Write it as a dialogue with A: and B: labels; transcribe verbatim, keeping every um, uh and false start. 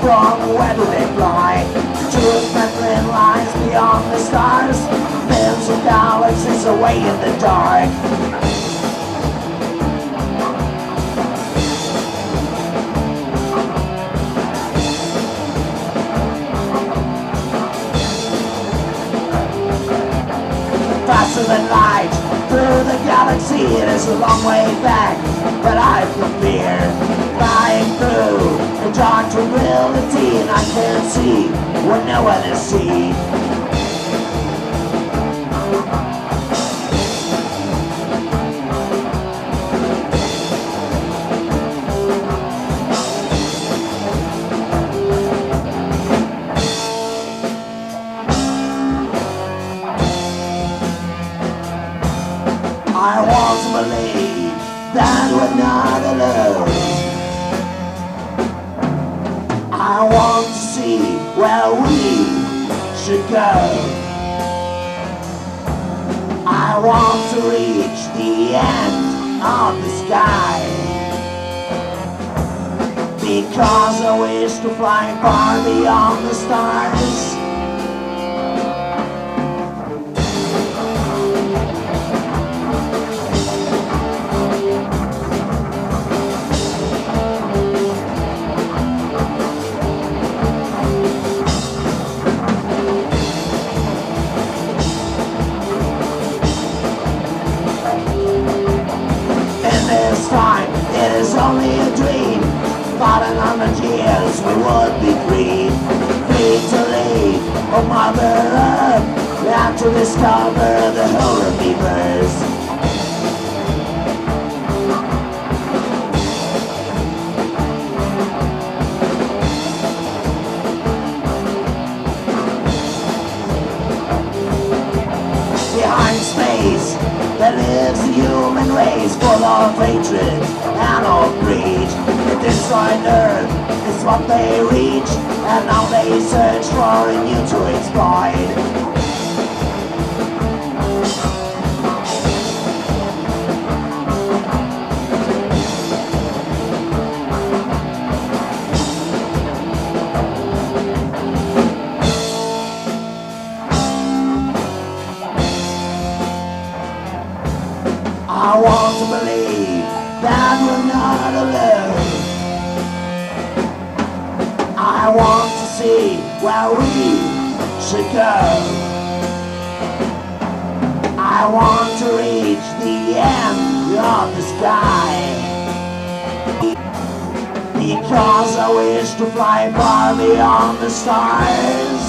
A: from where do they fly? Truth and lies beyond the stars, millions of galaxies away in the dark. Faster than light, through the galaxy, it is a long way back, but I feel fear, flying through the dark tranquility, and I can't see what no one has seen. I want to believe that we're not alone. I want to see where we should go. I want to reach the end of the sky, because I wish to fly far beyond the stars. Time, it is only a dream. About a hundred years we would be free, free to leave, oh Mother Earth, and to discover the whole universe. Behind space, there lives a human race full of hatred and of greed. The destroyed earth is what they reach, and now they search for a new to exploit. I want to believe that we're not alone. I want to see where we should go. I want to reach the end of the sky, because I wish to fly far beyond the stars.